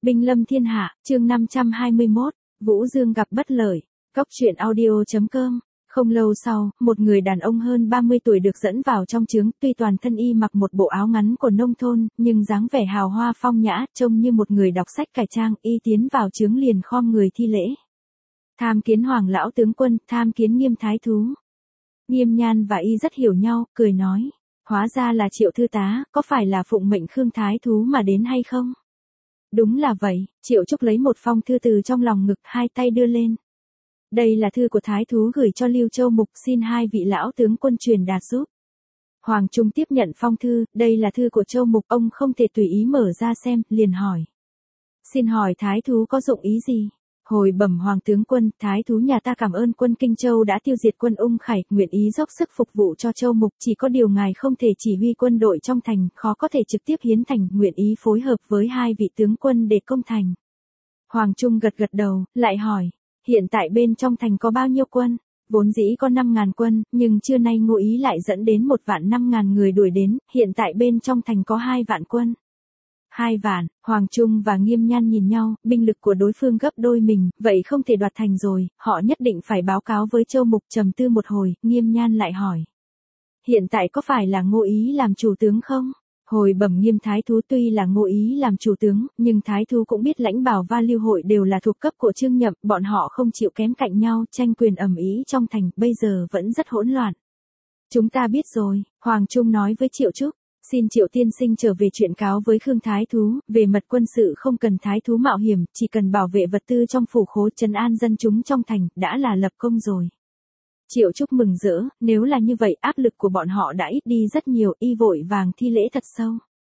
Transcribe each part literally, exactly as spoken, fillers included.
Binh lâm thiên hạ, chương năm trăm hai mươi mốt, Vũ Dương gặp bất lợi, cóc truyện audio chấm com. Không lâu sau, một người đàn ông hơn ba mươi tuổi được dẫn vào trong trướng, tuy toàn thân y mặc một bộ áo ngắn của nông thôn, nhưng dáng vẻ hào hoa phong nhã, trông như một người đọc sách cải trang, y tiến vào trướng liền khom người thi lễ. Tham kiến Hoàng lão tướng quân, tham kiến Nghiêm thái thú. Nghiêm Nhan và y rất hiểu nhau, cười nói, hóa ra là Triệu thư tá, có phải là phụng mệnh Khương thái thú mà đến hay không? Đúng là vậy, Triệu Trúc lấy một phong thư từ trong lòng ngực, hai tay đưa lên. Đây là thư của thái thú gửi cho Lưu Châu Mục, xin hai vị lão tướng quân truyền đạt giúp. Hoàng Trung tiếp nhận phong thư, đây là thư của Châu Mục, ông không thể tùy ý mở ra xem, liền hỏi. Xin hỏi thái thú có dụng ý gì? Hồi bẩm Hoàng tướng quân, thái thú nhà ta cảm ơn quân Kinh Châu đã tiêu diệt quân Ung Khải, nguyện ý dốc sức phục vụ cho Châu Mục, chỉ có điều ngài không thể chỉ huy quân đội trong thành, khó có thể trực tiếp hiến thành, nguyện ý phối hợp với hai vị tướng quân để công thành. Hoàng Trung gật gật đầu, lại hỏi, hiện tại bên trong thành có bao nhiêu quân? Vốn dĩ có năm ngàn quân, nhưng trưa nay Ngô Ý lại dẫn đến một vạn năm ngàn người đuổi đến, hiện tại bên trong thành có hai vạn quân. Hai vạn, Hoàng Trung và Nghiêm Nhan nhìn nhau, binh lực của đối phương gấp đôi mình, vậy không thể đoạt thành rồi, họ nhất định phải báo cáo với Châu Mục. Trầm tư một hồi, Nghiêm Nhan lại hỏi. Hiện tại có phải là Ngô Ý làm chủ tướng không? Hồi bẩm Nghiêm thái thú, tuy là Ngô Ý làm chủ tướng, nhưng thái thú cũng biết Lãnh Bảo và Lưu Hội đều là thuộc cấp của Trương Nhậm, bọn họ không chịu kém cạnh nhau, tranh quyền ầm ĩ trong thành, bây giờ vẫn rất hỗn loạn. Chúng ta biết rồi, Hoàng Trung nói với Triệu Trúc. Xin Triệu tiên sinh trở về chuyện cáo với Khương thái thú, về mật quân sự không cần thái thú mạo hiểm, chỉ cần bảo vệ vật tư trong phủ khố, trấn an dân chúng trong thành, đã là lập công rồi. Triệu Trúc mừng rỡ, nếu là như vậy áp lực của bọn họ đã ít đi rất nhiều, y vội vàng thi lễ thật sâu.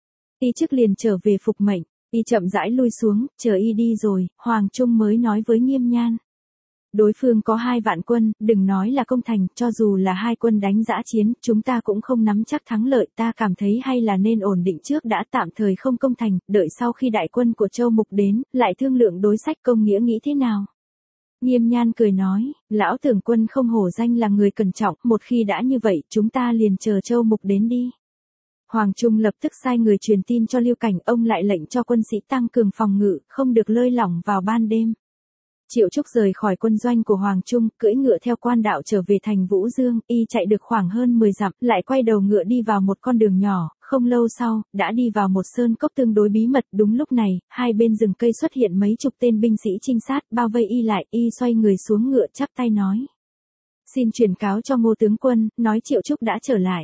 Y trước liền trở về phục mệnh, y chậm rãi lui xuống, chờ y đi rồi, Hoàng Trung mới nói với Nghiêm Nhan. Đối phương có hai vạn quân, đừng nói là công thành, cho dù là hai quân đánh dã chiến, chúng ta cũng không nắm chắc thắng lợi, ta cảm thấy hay là nên ổn định trước đã, tạm thời không công thành, đợi sau khi đại quân của Châu Mục đến, lại thương lượng đối sách công nghĩa nghĩ thế nào. Nghiêm Nhan cười nói, lão tưởng quân không hổ danh là người cẩn trọng, một khi đã như vậy, chúng ta liền chờ Châu Mục đến đi. Hoàng Trung lập tức sai người truyền tin cho Lưu Cảnh, ông lại lệnh cho quân sĩ tăng cường phòng ngự, không được lơi lỏng vào ban đêm. Triệu Trúc rời khỏi quân doanh của Hoàng Trung, cưỡi ngựa theo quan đạo trở về thành Vũ Dương, y chạy được khoảng hơn mười dặm, lại quay đầu ngựa đi vào một con đường nhỏ, không lâu sau, đã đi vào một sơn cốc tương đối bí mật. Đúng lúc này, hai bên rừng cây xuất hiện mấy chục tên binh sĩ trinh sát, bao vây y lại, y xoay người xuống ngựa chắp tay nói. Xin truyền cáo cho Ngô tướng quân, nói Triệu Trúc đã trở lại.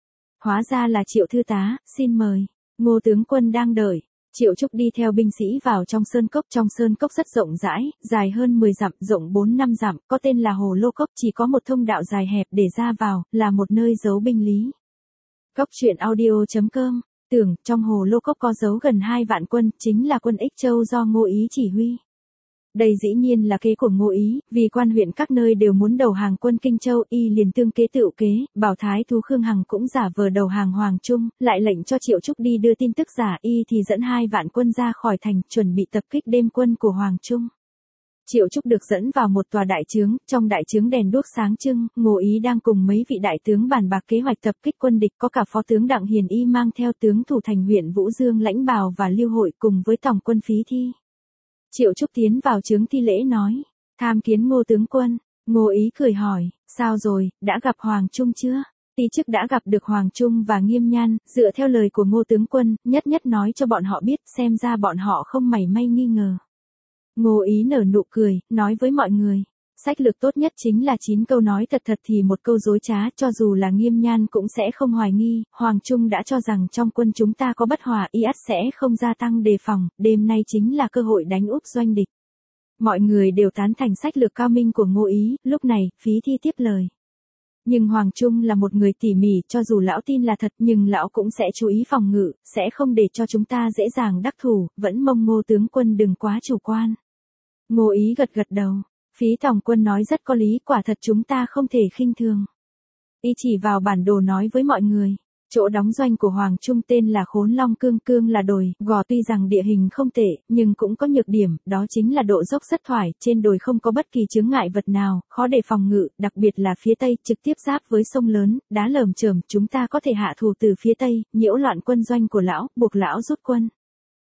Hóa ra là Triệu thư tá, xin mời. Ngô tướng quân đang đợi. Triệu Trúc đi theo binh sĩ vào trong sơn cốc, trong sơn cốc rất rộng rãi, dài hơn mười dặm, rộng bốn năm dặm, có tên là Hồ Lô Cốc, chỉ có một thông đạo dài hẹp để ra vào, là một nơi giấu binh lý. Cóc truyện audio chấm com, tưởng trong Hồ Lô Cốc có giấu gần hai vạn quân, chính là quân Ích Châu do Ngô Ý chỉ huy. Đây dĩ nhiên là kế của Ngô Ý, vì quan huyện các nơi đều muốn đầu hàng quân Kinh Châu, y liền tương kế tựu kế, bảo thái thú Khương Hằng cũng giả vờ đầu hàng Hoàng Trung, lại lệnh cho Triệu Trúc đi đưa tin tức giả, y thì dẫn hai vạn quân ra khỏi thành, chuẩn bị tập kích đêm quân của Hoàng Trung. Triệu Trúc được dẫn vào một tòa đại trướng, trong đại trướng đèn đuốc sáng trưng, Ngô Ý đang cùng mấy vị đại tướng bàn bạc kế hoạch tập kích quân địch, có cả phó tướng Đặng Hiền y mang theo tướng thủ thành huyện Vũ Dương Lãnh Bảo và Lưu Hội cùng với tổng quân Phí Thi. Triệu Trúc tiến vào trướng thi lễ nói, tham kiến Ngô tướng quân. Ngô Ý cười hỏi, sao rồi, đã gặp Hoàng Trung chưa? Ti chức đã gặp được Hoàng Trung và Nghiêm Nhan, dựa theo lời của Ngô tướng quân, nhất nhất nói cho bọn họ biết, xem ra bọn họ không mảy may nghi ngờ. Ngô Ý nở nụ cười, nói với mọi người, sách lược tốt nhất chính là chín câu nói thật thật thì một câu dối trá, cho dù là Nghiêm Nhan cũng sẽ không hoài nghi. Hoàng Trung đã cho rằng trong quân chúng ta có bất hòa, y ắt sẽ không gia tăng đề phòng, đêm nay chính là cơ hội đánh úp doanh địch. Mọi người đều tán thành sách lược cao minh của Ngô Ý, lúc này, Phí Thi tiếp lời. Nhưng Hoàng Trung là một người tỉ mỉ, cho dù lão tin là thật nhưng lão cũng sẽ chú ý phòng ngự, sẽ không để cho chúng ta dễ dàng đắc thủ, vẫn mong Ngô tướng quân đừng quá chủ quan. Ngô Ý gật gật đầu. Phí tổng quân nói rất có lý, quả thật chúng ta không thể khinh thường. Y chỉ vào bản đồ nói với mọi người, chỗ đóng doanh của Hoàng Trung tên là Khốn Long Cương, Cương là đồi, gò tuy rằng địa hình không tệ, nhưng cũng có nhược điểm, đó chính là độ dốc rất thoải, trên đồi không có bất kỳ chướng ngại vật nào, khó để phòng ngự, đặc biệt là phía tây, trực tiếp giáp với sông lớn, đá lởm chởm, chúng ta có thể hạ thủ từ phía tây, nhiễu loạn quân doanh của lão, buộc lão rút quân.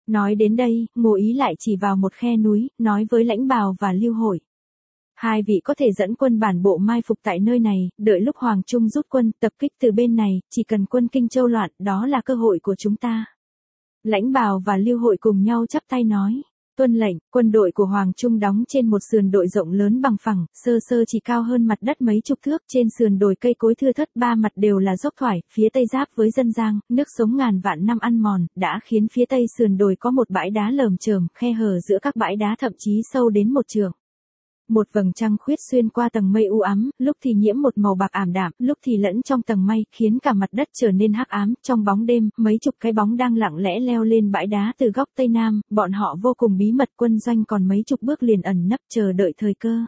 Nói đến đây, Ngô Ý lại chỉ vào một khe núi, nói với Lãnh Bào và Lưu Hội. Hai vị có thể dẫn quân bản bộ mai phục tại nơi này, đợi lúc Hoàng Trung rút quân tập kích từ bên này, chỉ cần quân Kinh Châu loạn, đó là cơ hội của chúng ta. Lãnh Bào và Lưu Hội cùng nhau chắp tay nói. Tuân lệnh, quân đội của Hoàng Trung đóng trên một sườn đồi rộng lớn bằng phẳng, sơ sơ chỉ cao hơn mặt đất mấy chục thước, trên sườn đồi cây cối thưa thớt, ba mặt đều là dốc thoải, phía tây giáp với dân Giang, nước sống ngàn vạn năm ăn mòn, đã khiến phía tây sườn đồi có một bãi đá lởm chởm, khe hở giữa các bãi đá thậm chí sâu đến một trượng. Một vầng trăng khuyết xuyên qua tầng mây u ám, lúc thì nhiễm một màu bạc ảm đạm, lúc thì lẫn trong tầng mây, khiến cả mặt đất trở nên hắc ám. Trong bóng đêm, mấy chục cái bóng đang lặng lẽ leo lên bãi đá từ góc tây nam, bọn họ vô cùng bí mật, quân doanh còn mấy chục bước liền ẩn nấp chờ đợi thời cơ.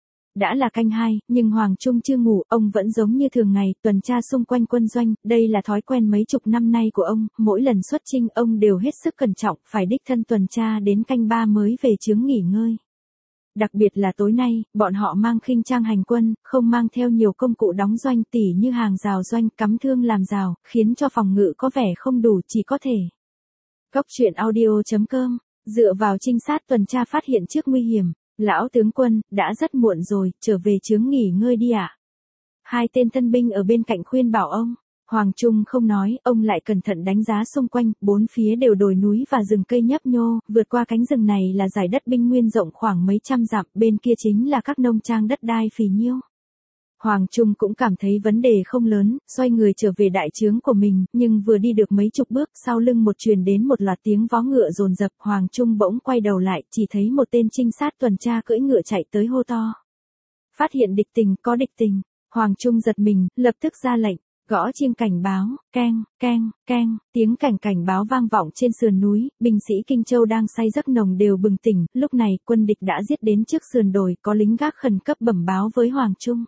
Đã là canh hai, nhưng Hoàng Trung chưa ngủ, ông vẫn giống như thường ngày, tuần tra xung quanh quân doanh, đây là thói quen mấy chục năm nay của ông, mỗi lần xuất chinh ông đều hết sức cẩn trọng, phải đích thân tuần tra đến canh ba mới về chướng nghỉ ngơi. Đặc biệt là tối nay, bọn họ mang khinh trang hành quân, không mang theo nhiều công cụ đóng doanh tỉ như hàng rào doanh, cắm thương làm rào, khiến cho phòng ngự có vẻ không đủ, chỉ có thể. Góc truyện audio chấm com, dựa vào trinh sát tuần tra phát hiện trước nguy hiểm. Lão tướng quân, đã rất muộn rồi, trở về chướng nghỉ ngơi đi ạ. À? Hai tên tân binh ở bên cạnh khuyên bảo ông. Hoàng Trung không nói, ông lại cẩn thận đánh giá xung quanh, bốn phía đều đồi núi và rừng cây nhấp nhô, vượt qua cánh rừng này là dải đất binh nguyên rộng khoảng mấy trăm dặm, bên kia chính là các nông trang đất đai phì nhiêu. Hoàng Trung cũng cảm thấy vấn đề không lớn, xoay người trở về đại trướng của mình, nhưng vừa đi được mấy chục bước, sau lưng một truyền đến một loạt tiếng vó ngựa dồn dập, Hoàng Trung bỗng quay đầu lại, chỉ thấy một tên trinh sát tuần tra cưỡi ngựa chạy tới hô to. Phát hiện địch tình, có địch tình. Hoàng Trung giật mình, lập tức ra lệnh. Gõ chiêng cảnh báo, keng, keng, keng, tiếng cảnh cảnh báo vang vọng trên sườn núi, binh sĩ Kinh Châu đang say giấc nồng đều bừng tỉnh, lúc này quân địch đã giết đến trước sườn đồi, có lính gác khẩn cấp bẩm báo với Hoàng Trung.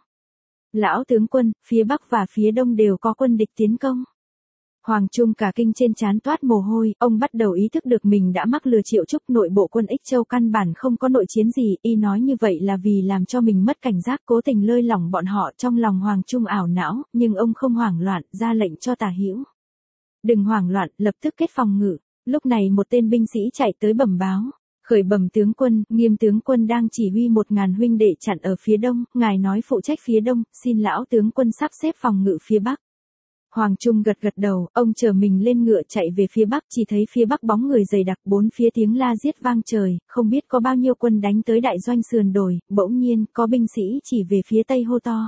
Lão tướng quân, phía bắc và phía đông đều có quân địch tiến công. Hoàng Trung cả kinh trên trán toát mồ hôi, ông bắt đầu ý thức được mình đã mắc lừa Triệu Trúc, nội bộ quân Ích Châu căn bản không có nội chiến gì, y nói như vậy là vì làm cho mình mất cảnh giác, cố tình lơi lỏng bọn họ. Trong lòng Hoàng Trung ảo não, nhưng ông không hoảng loạn, ra lệnh cho Tả Hữu. Đừng hoảng loạn, lập tức kết phòng ngự. Lúc này một tên binh sĩ chạy tới bẩm báo. Khởi bẩm tướng quân, Nghiêm tướng quân đang chỉ huy một ngàn huynh đệ chặn ở phía đông, ngài nói phụ trách phía đông, xin lão tướng quân sắp xếp phòng ngự phía bắc. Hoàng Trung gật gật đầu, ông chờ mình lên ngựa chạy về phía bắc, chỉ thấy phía bắc bóng người dày đặc, bốn phía tiếng la giết vang trời, không biết có bao nhiêu quân đánh tới đại doanh sườn đồi, bỗng nhiên, có binh sĩ chỉ về phía tây hô to.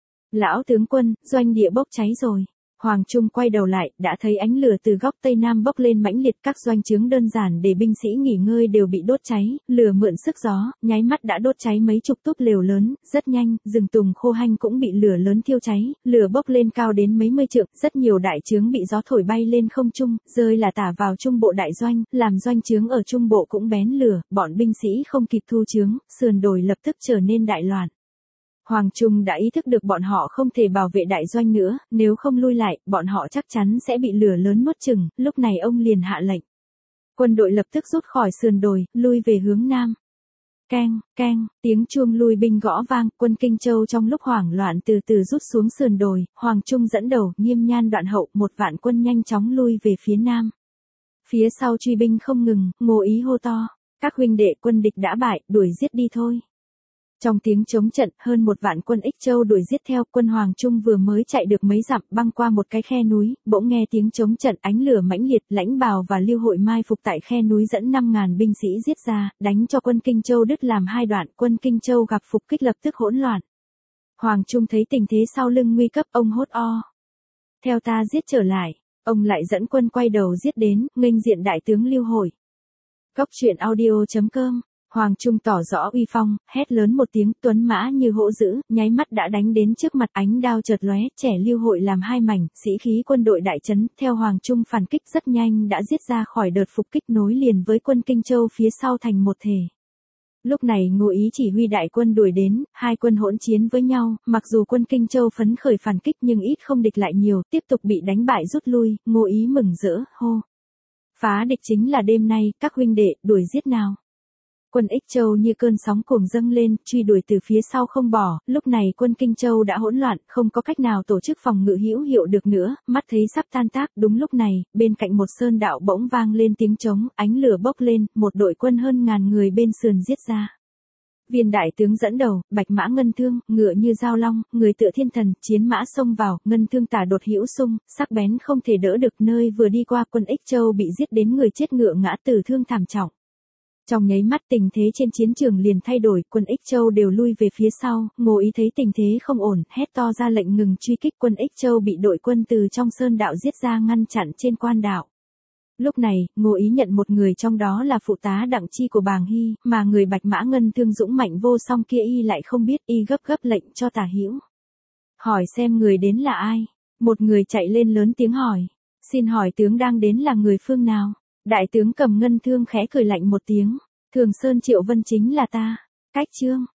Lão tướng quân, doanh địa bốc cháy rồi. Hoàng Trung quay đầu lại, đã thấy ánh lửa từ góc tây nam bốc lên mãnh liệt, các doanh trướng đơn giản để binh sĩ nghỉ ngơi đều bị đốt cháy, lửa mượn sức gió, nháy mắt đã đốt cháy mấy chục túp lều lớn, rất nhanh, rừng tùng khô hanh cũng bị lửa lớn thiêu cháy, lửa bốc lên cao đến mấy mươi trượng, rất nhiều đại trướng bị gió thổi bay lên không trung, rơi là tả vào trung bộ đại doanh, làm doanh trướng ở trung bộ cũng bén lửa, bọn binh sĩ không kịp thu trướng, sườn đồi lập tức trở nên đại loạn. Hoàng Trung đã ý thức được bọn họ không thể bảo vệ đại doanh nữa, nếu không lui lại, bọn họ chắc chắn sẽ bị lửa lớn nuốt chửng, lúc này ông liền hạ lệnh. Quân đội lập tức rút khỏi sườn đồi, lui về hướng nam. Keng, keng, tiếng chuông lui binh gõ vang, quân Kinh Châu trong lúc hoảng loạn từ từ rút xuống sườn đồi, Hoàng Trung dẫn đầu, Nghiêm Nhan đoạn hậu, một vạn quân nhanh chóng lui về phía nam. Phía sau truy binh không ngừng, Ngô Ý hô to, các huynh đệ quân địch đã bại, đuổi giết đi thôi. Trong tiếng chống trận, hơn một vạn quân Ích Châu đuổi giết theo, quân Hoàng Trung vừa mới chạy được mấy dặm, băng qua một cái khe núi, bỗng nghe tiếng chống trận, ánh lửa mãnh liệt, Lãnh Bào và Lưu Hội mai phục tại khe núi dẫn năm ngàn binh sĩ giết ra, đánh cho quân Kinh Châu đứt làm hai đoạn, quân Kinh Châu gặp phục kích lập tức hỗn loạn. Hoàng Trung thấy tình thế sau lưng nguy cấp, ông hốt o. Theo ta giết trở lại, ông lại dẫn quân quay đầu giết đến, nghênh diện đại tướng Lưu Hội. Góc truyện audio chấm com. Hoàng Trung tỏ rõ uy phong, hét lớn một tiếng, tuấn mã như hổ dữ, nháy mắt đã đánh đến trước mặt, ánh đao chợt lóe, trẻ Lưu Hội làm hai mảnh, sĩ khí quân đội đại chấn, theo Hoàng Trung phản kích rất nhanh đã giết ra khỏi đợt phục kích nối liền với quân Kinh Châu phía sau thành một thể. Lúc này Ngô Ý chỉ huy đại quân đuổi đến, hai quân hỗn chiến với nhau, mặc dù quân Kinh Châu phấn khởi phản kích nhưng ít không địch lại nhiều, tiếp tục bị đánh bại rút lui, Ngô Ý mừng rỡ, hô. Phá địch chính là đêm nay, các huynh đệ, đuổi giết nào. Quân Ích Châu như cơn sóng cuồng dâng lên, truy đuổi từ phía sau không bỏ, lúc này quân Kinh Châu đã hỗn loạn, không có cách nào tổ chức phòng ngự hữu hiệu được nữa, mắt thấy sắp tan tác, đúng lúc này, bên cạnh một sơn đạo bỗng vang lên tiếng trống, ánh lửa bốc lên, một đội quân hơn ngàn người bên sườn giết ra. Viên đại tướng dẫn đầu, bạch mã ngân thương, ngựa như dao long, người tựa thiên thần, chiến mã xông vào, ngân thương tả đột hữu xung, sắc bén không thể đỡ được, nơi vừa đi qua quân Ích Châu bị giết đến người chết ngựa ngã tử thương thảm trọng. Trong nháy mắt tình thế trên chiến trường liền thay đổi, quân Ích Châu đều lui về phía sau, Ngô Ý thấy tình thế không ổn, hét to ra lệnh ngừng truy kích, quân Ích Châu bị đội quân từ trong sơn đạo giết ra ngăn chặn trên quan đạo. Lúc này, Ngô Ý nhận một người trong đó là phụ tá Đặng Chi của Bàng Hy, mà người bạch mã ngân thương dũng mạnh vô song kia y lại không biết, y gấp gấp lệnh cho Tả Hữu hỏi xem người đến là ai. Một người chạy lên lớn tiếng hỏi, xin hỏi tướng đang đến là người phương nào? Đại tướng cầm ngân thương khẽ cười lạnh một tiếng, Thường Sơn Triệu Vân chính là ta. Cách chương